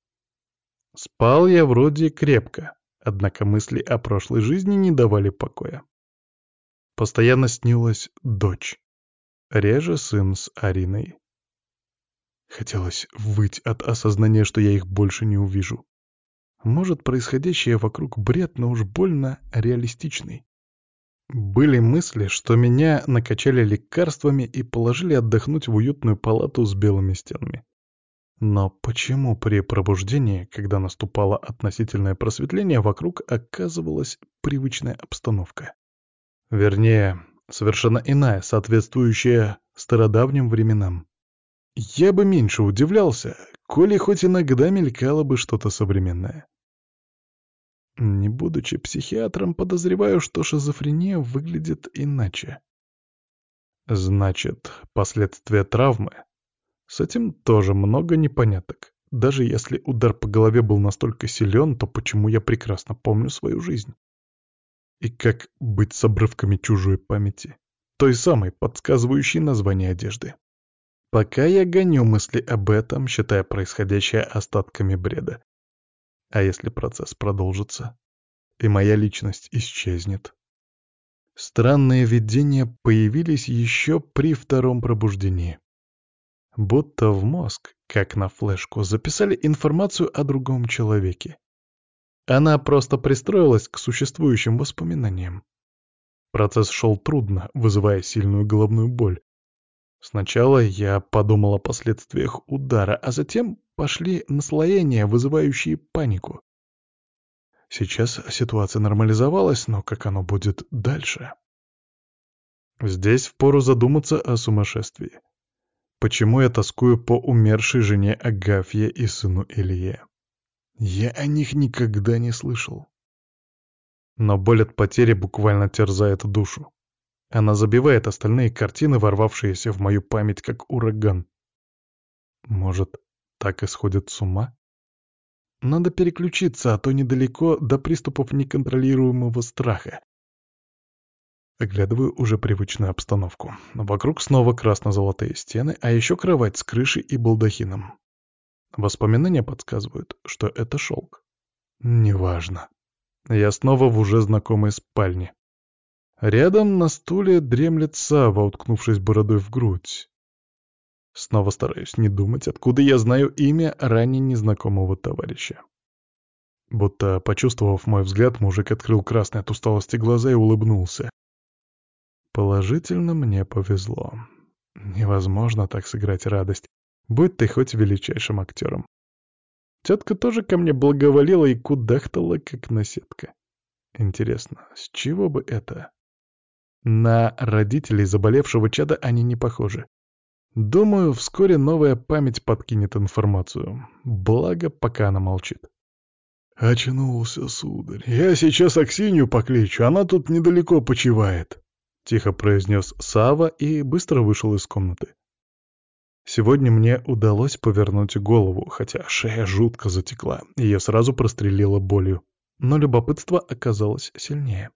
Спал я вроде крепко, однако мысли о прошлой жизни не давали покоя. Постоянно снилась дочь, реже сын с Ариной. Хотелось выть от осознания, что я их больше не увижу. Может, происходящее вокруг бред, но уж больно реалистичный. Были мысли, что меня накачали лекарствами и положили отдохнуть в уютную палату с белыми стенами. Но почему при пробуждении, когда наступало относительное просветление, вокруг оказывалась привычная обстановка? Вернее, совершенно иная, соответствующая стародавним временам. Я бы меньше удивлялся, коли хоть иногда мелькало бы что-то современное. Не будучи психиатром, подозреваю, что шизофрения выглядит иначе. Значит, последствия травмы? С этим тоже много непоняток. Даже если удар по голове был настолько силен, то почему я прекрасно помню свою жизнь? И как быть с обрывками чужой памяти? Той самой, подсказывающей название одежды. Пока я гоню мысли об этом, считая происходящее остатками бреда. А если процесс продолжится, и моя личность исчезнет? Странные видения появились еще при втором пробуждении. Будто в мозг, как на флешку, записали информацию о другом человеке. Она просто пристроилась к существующим воспоминаниям. Процесс шел трудно, вызывая сильную головную боль. Сначала я подумал о последствиях удара, а затем пошли наслоения, вызывающие панику. Сейчас ситуация нормализовалась, но как оно будет дальше? Здесь впору задуматься о сумасшествии. Почему я тоскую по умершей жене Агафье и сыну Илье? Я о них никогда не слышал. Но боль от потери буквально терзает душу. Она забивает остальные картины, ворвавшиеся в мою память, как ураган. Может, так и сходит с ума? Надо переключиться, а то недалеко до приступов неконтролируемого страха. Оглядываю уже привычную обстановку. Вокруг снова красно-золотые стены, а еще кровать с крышей и балдахином. Воспоминания подсказывают, что это шелк. Неважно. Я снова в уже знакомой спальне. Рядом на стуле дремлет Сава, уткнувшись бородой в грудь. Снова стараюсь не думать, откуда я знаю имя ранее незнакомого товарища. Будто, почувствовав мой взгляд, мужик открыл красные от усталости глаза и улыбнулся. Положительно мне повезло. Невозможно так сыграть радость, будь ты хоть величайшим актером. Тетка тоже ко мне благоволила и кудахтала, как наседка. Интересно, с чего бы это? На родителей заболевшего чада они не похожи. Думаю, вскоре новая память подкинет информацию. Благо, пока она молчит. «Очнулся, сударь. Я сейчас Аксинью покличу, она тут недалеко почивает», — тихо произнес Сава и быстро вышел из комнаты. Сегодня мне удалось повернуть голову, хотя шея жутко затекла, ее сразу прострелило болью. Но любопытство оказалось сильнее.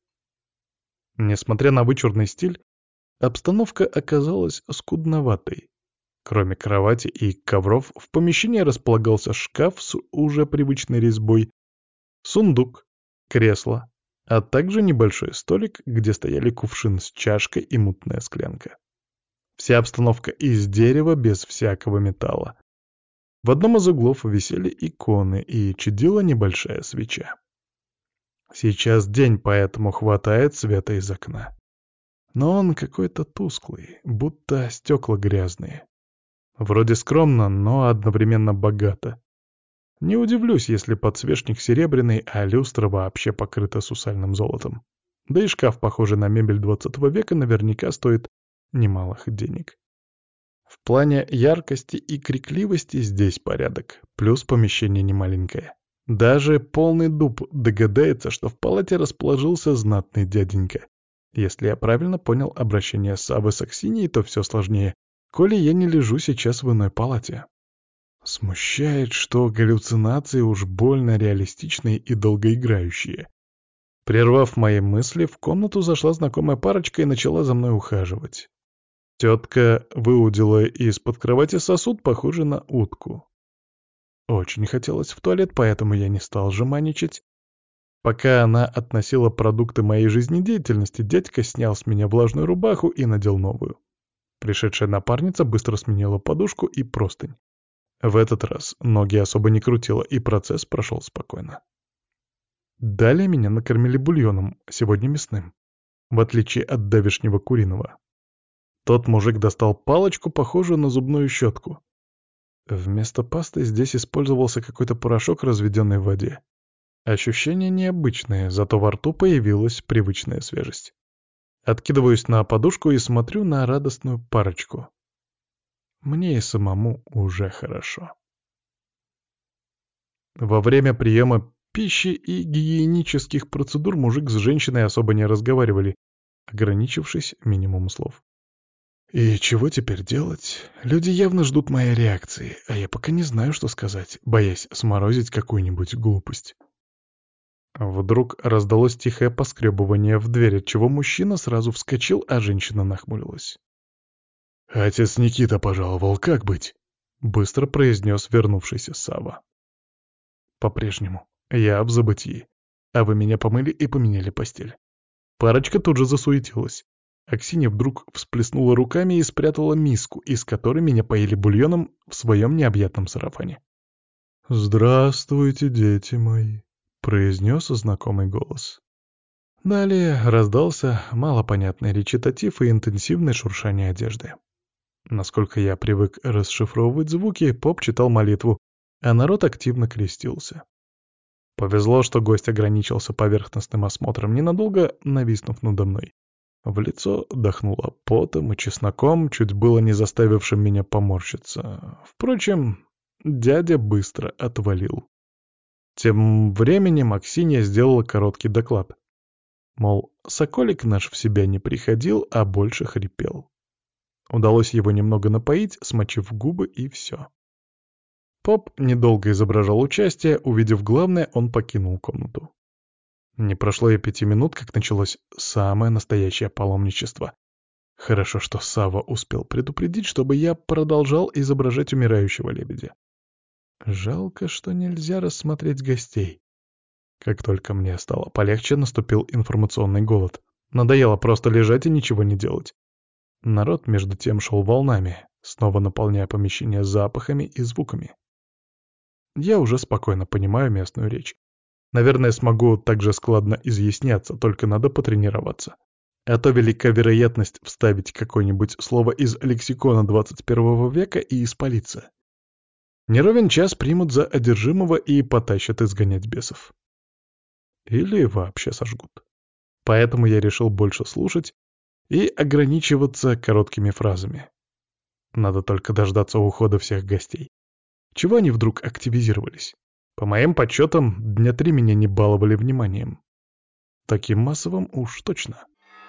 Несмотря на вычурный стиль, обстановка оказалась скудноватой. Кроме кровати и ковров, в помещении располагался шкаф с уже привычной резьбой, сундук, кресло, а также небольшой столик, где стояли кувшин с чашкой и мутная склянка. Вся обстановка из дерева без всякого металла. В одном из углов висели иконы и чадила небольшая свеча. Сейчас день, поэтому хватает света из окна. Но он какой-то тусклый, будто стекла грязные. Вроде скромно, но одновременно богато. Не удивлюсь, если подсвечник серебряный, а люстра вообще покрыта сусальным золотом. Да и шкаф, похожий на мебель двадцатого века, наверняка стоит немалых денег. В плане яркости и крикливости здесь порядок, плюс помещение немаленькое. Даже полный дуб догадается, что в палате расположился знатный дяденька. Если я правильно понял обращение Савы с Аксиньей, то все сложнее, коли я не лежу сейчас в иной палате. Смущает, что галлюцинации уж больно реалистичные и долгоиграющие. Прервав мои мысли, в комнату зашла знакомая парочка и начала за мной ухаживать. Тетка выудила из-под кровати сосуд, похожий на утку. Очень хотелось в туалет, поэтому я не стал жеманничать. Пока она относила продукты моей жизнедеятельности, дядька снял с меня влажную рубаху и надел новую. Пришедшая напарница быстро сменила подушку и простынь. В этот раз ноги особо не крутило, и процесс прошел спокойно. Далее меня накормили бульоном, сегодня мясным, в отличие от давешнего куриного. Тот мужик достал палочку, похожую на зубную щетку. Вместо пасты здесь использовался какой-то порошок, разведенный в воде. Ощущения необычные, зато во рту появилась привычная свежесть. Откидываюсь на подушку и смотрю на радостную парочку. Мне и самому уже хорошо. Во время приема пищи и гигиенических процедур мужик с женщиной особо не разговаривали, ограничившись минимумом слов. И чего теперь делать? Люди явно ждут моей реакции, а я пока не знаю, что сказать, боясь сморозить какую-нибудь глупость. Вдруг раздалось тихое поскребывание в дверь, отчего мужчина сразу вскочил, а женщина нахмурилась. «Отец Никита пожаловал, как быть?» — быстро произнес вернувшийся Сава. «По-прежнему. Я в забытии. А вы меня помыли и поменяли постель». Парочка тут же засуетилась. Аксинья вдруг всплеснула руками и спрятала миску, из которой меня поили бульоном в своем необъятном сарафане. «Здравствуйте, дети мои», — произнес знакомый голос. Далее раздался малопонятный речитатив и интенсивное шуршание одежды. Насколько я привык расшифровывать звуки, поп читал молитву, а народ активно крестился. Повезло, что гость ограничился поверхностным осмотром, ненадолго нависнув надо мной. В лицо дохнуло потом и чесноком, чуть было не заставившим меня поморщиться. Впрочем, дядя быстро отвалил. Тем временем Аксинья сделала короткий доклад. Мол, соколик наш в себя не приходил, а больше хрипел. Удалось его немного напоить, смочив губы, и все. Поп недолго изображал участие, увидев главное, он покинул комнату. Не прошло и пяти минут, как началось самое настоящее паломничество. Хорошо, что Савва успел предупредить, чтобы я продолжал изображать умирающего лебедя. Жалко, что нельзя рассмотреть гостей. Как только мне стало полегче, наступил информационный голод. Надоело просто лежать и ничего не делать. Народ между тем шел волнами, снова наполняя помещение запахами и звуками. Я уже спокойно понимаю местную речь. Наверное, смогу также складно изъясняться, только надо потренироваться. А то велика вероятность вставить какое-нибудь слово из лексикона двадцать первого века и испалиться. Неровен час примут за одержимого и потащат изгонять бесов. Или вообще сожгут. Поэтому я решил больше слушать и ограничиваться короткими фразами. Надо только дождаться ухода всех гостей. Чего они вдруг активизировались? По моим подсчетам, дня три меня не баловали вниманием. Таким массовым уж точно.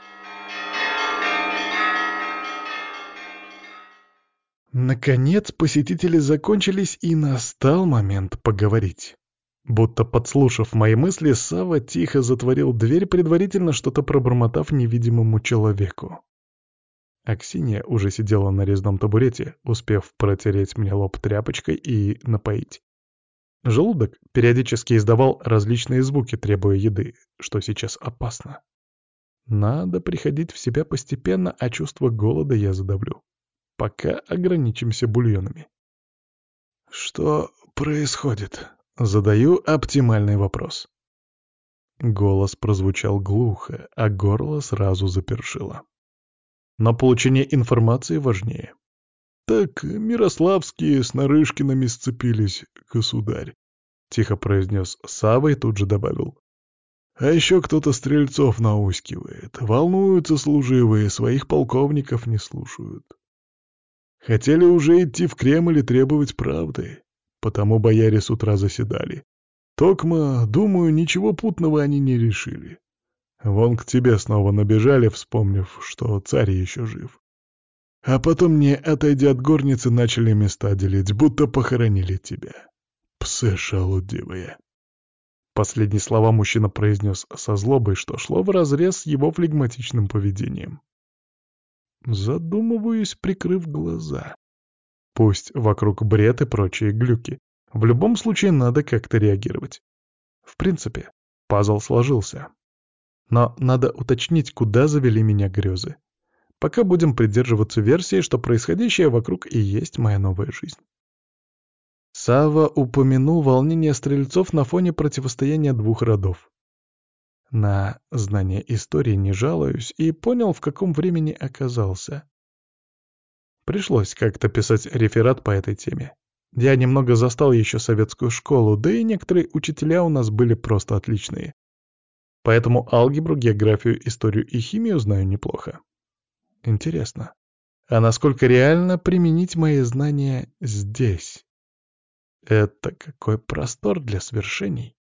Наконец посетители закончились, и настал момент поговорить. Будто подслушав мои мысли, Савва тихо затворил дверь, предварительно что-то пробормотав невидимому человеку. Аксинья уже сидела на резном табурете, успев протереть мне лоб тряпочкой и напоить. Желудок периодически издавал различные звуки, требуя еды, что сейчас опасно. Надо приходить в себя постепенно, а чувство голода я задавлю. Пока ограничимся бульонами. Что происходит? Задаю оптимальный вопрос. Голос прозвучал глухо, а горло сразу запершило. Но получение информации важнее. «Так Мирославские с Нарышкиными сцепились, государь», — тихо произнес Савва и тут же добавил. «А еще кто-то стрельцов наускивает. Волнуются служивые, своих полковников не слушают. Хотели уже идти в Кремль и требовать правды, потому бояре с утра заседали. Токма, думаю, ничего путного они не решили. Вон к тебе снова набежали, вспомнив, что царь еще жив. А потом, не отойдя от горницы, начали места делить, будто похоронили тебя. Псы шалудивые». Последние слова мужчина произнес со злобой, что шло вразрез с его флегматичным поведением. Задумываюсь, прикрыв глаза. Пусть вокруг бред и прочие глюки. В любом случае надо как-то реагировать. В принципе, пазл сложился. Но надо уточнить, куда завели меня грезы. Пока будем придерживаться версии, что происходящее вокруг и есть моя новая жизнь. Савва упомянул волнение стрельцов на фоне противостояния двух родов. На знание истории не жалуюсь и понял, в каком времени оказался. Пришлось как-то писать реферат по этой теме. Я немного застал еще советскую школу, да и некоторые учителя у нас были просто отличные. Поэтому алгебру, географию, историю и химию знаю неплохо. Интересно, а насколько реально применить мои знания здесь? Это какой простор для свершений.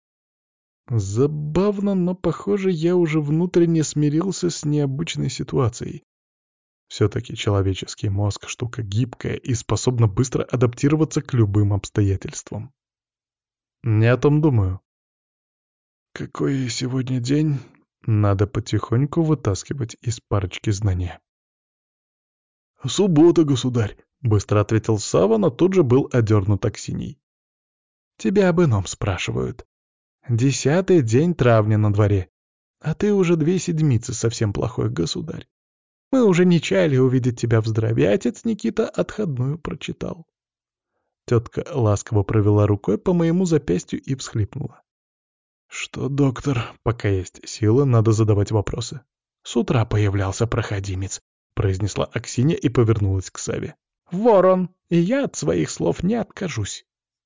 Забавно, но, похоже, я уже внутренне смирился с необычной ситуацией. Все-таки человеческий мозг — штука гибкая и способна быстро адаптироваться к любым обстоятельствам. Не о том думаю. Какой сегодня день? Надо потихоньку вытаскивать из парочки знания. «Суббота, государь», — быстро ответил Савва, но тут же был одернут Аксиньей. «Тебя об ином спрашивают. Десятый день травня на дворе, а ты уже две седмицы совсем плохой государь. Мы уже не чаяли увидеть тебя в здравии, а отец Никита отходную прочитал». Тетка ласково провела рукой по моему запястью и всхлипнула. «Что, доктор, пока есть силы, надо задавать вопросы». «С утра появлялся проходимец», — произнесла Аксинья и повернулась к Саве. «Ворон, и я от своих слов не откажусь».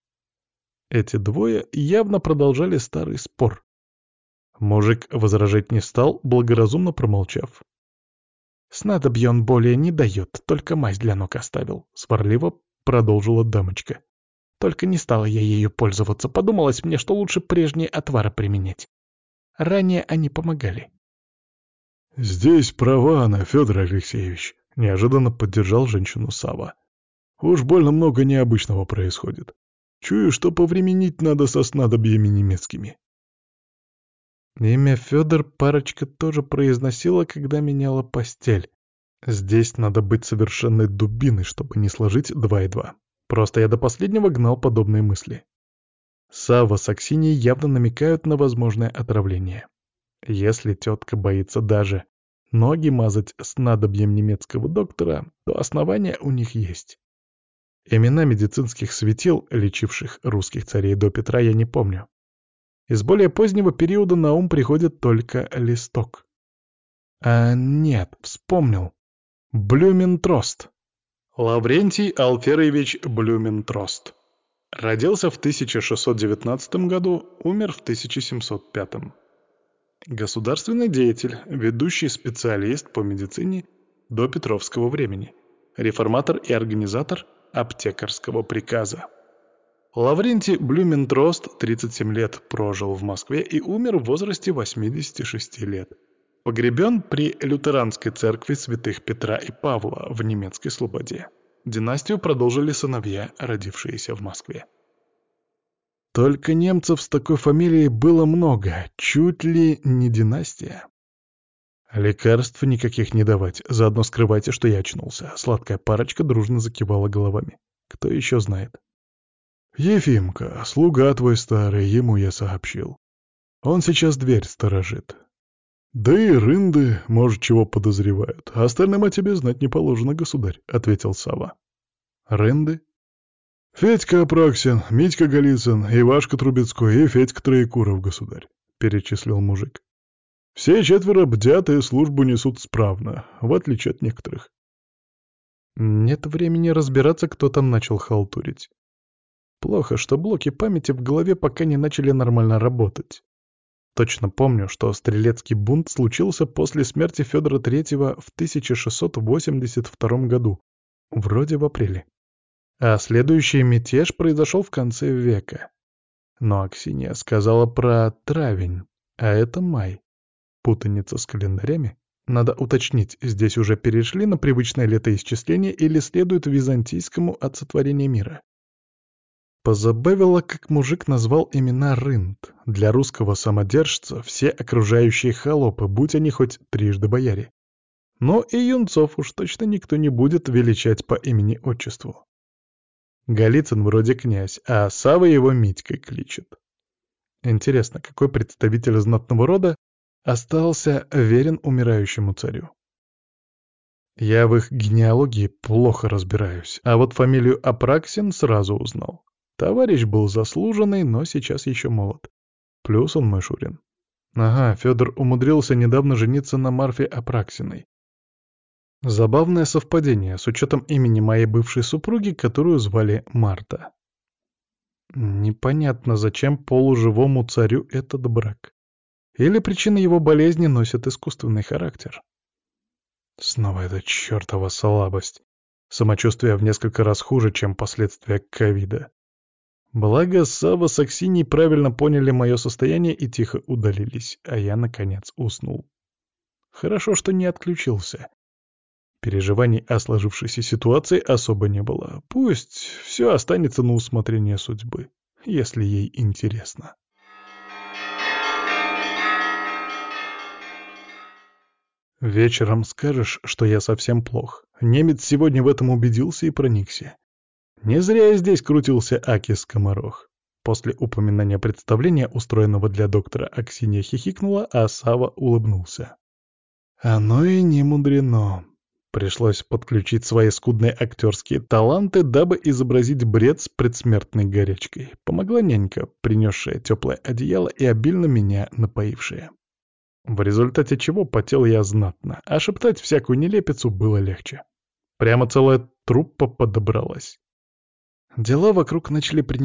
Эти двое явно продолжали старый спор. Мужик возражать не стал, благоразумно промолчав. «Снадобье он более не дает, только мазь для ног оставил», — сварливо продолжила дамочка. Только не стала я ею пользоваться. Подумалось мне, что лучше прежние отвары применять. Ранее они помогали. «Здесь права она, Федор Алексеевич», — неожиданно поддержал женщину Сава. «Уж больно много необычного происходит. Чую, что повременить надо со снадобьями немецкими». Имя Федор парочка тоже произносила, когда меняла постель. Здесь надо быть совершенной дубиной, чтобы не сложить два и два. Просто я до последнего гнал подобные мысли. Савва с Аксиньей явно намекают на возможное отравление. Если тетка боится даже ноги мазать снадобьем немецкого доктора, то основания у них есть. Имена медицинских светил, лечивших русских царей до Петра, я не помню. Из более позднего периода на ум приходит только листок. А нет, вспомнил. Блюментрост. Лаврентий Алферович Блюментрост. Родился в тысяча шестьсот девятнадцатом году, умер в тысяча семьсот пятом. Государственный деятель, ведущий специалист по медицине до Петровского времени, реформатор и организатор аптекарского приказа. Лаврентий Блюментрост тридцать семь лет прожил в Москве и умер в возрасте восьмидесяти шести лет. Погребен при лютеранской церкви святых Петра и Павла в немецкой Слободе. Династию продолжили сыновья, родившиеся в Москве. Только немцев с такой фамилией было много, чуть ли не династия. Лекарств никаких не давать, заодно скрывайте, что я очнулся. Сладкая парочка дружно закивала головами. Кто еще знает? «Ефимка, слуга твой старый, ему я сообщил. Он сейчас дверь сторожит. Да и рынды, может, чего подозревают. А остальным о тебе знать не положено, государь», — ответил Сава. Рынды? «Федька Апраксин, Митька Голицын, Ивашка Трубецкой и Федька Троекуров, государь», — перечислил мужик. «Все четверо бдят и службу несут справно, в отличие от некоторых». Нет времени разбираться, кто там начал халтурить. Плохо, что блоки памяти в голове пока не начали нормально работать. Точно помню, что стрелецкий бунт случился после смерти Федора Третьего в тысяча шестьсот восемьдесят втором году, вроде в апреле. А следующий мятеж произошел в конце века. Но Аксинья сказала про травень, а это май. Путаница с календарями? Надо уточнить, здесь уже перешли на привычное летоисчисление или следует византийскому от сотворения мира. Позабавило, как мужик назвал имена рынд. Для русского самодержца все окружающие холопы, будь они хоть трижды бояре. Но и юнцов уж точно никто не будет величать по имени-отчеству. Голицын вроде князь, а Сава его Митькой кличет. Интересно, какой представитель знатного рода остался верен умирающему царю? Я в их генеалогии плохо разбираюсь, а вот фамилию Апраксин сразу узнал. Товарищ был заслуженный, но сейчас еще молод. Плюс он мой Шурин. Ага, Федор умудрился недавно жениться на Марфе Апраксиной. Забавное совпадение, с учетом имени моей бывшей супруги, которую звали Марта. Непонятно, зачем полуживому царю этот брак. Или причина его болезни носит искусственный характер. Снова эта чертова слабость. Самочувствие в несколько раз хуже, чем последствия ковида. Благо, Сава с Аксиньей правильно поняли мое состояние и тихо удалились, а я, наконец, уснул. Хорошо, что не отключился. Переживаний о сложившейся ситуации особо не было. Пусть все останется на усмотрение судьбы, если ей интересно. Вечером скажешь, что я совсем плох. Немец сегодня в этом убедился и проникся. Не зря я здесь крутился аки-скоморох. После упоминания представления, устроенного для доктора, Аксинья хихикнула, а Сава улыбнулся. Оно и не мудрено. Пришлось подключить свои скудные актерские таланты, дабы изобразить бред с предсмертной горячкой. Помогла нянька, принесшая теплое одеяло и обильно меня напоившая. В результате чего потел я знатно, а шептать всякую нелепицу было легче. Прямо целая труппа подобралась. Дела вокруг начали принимать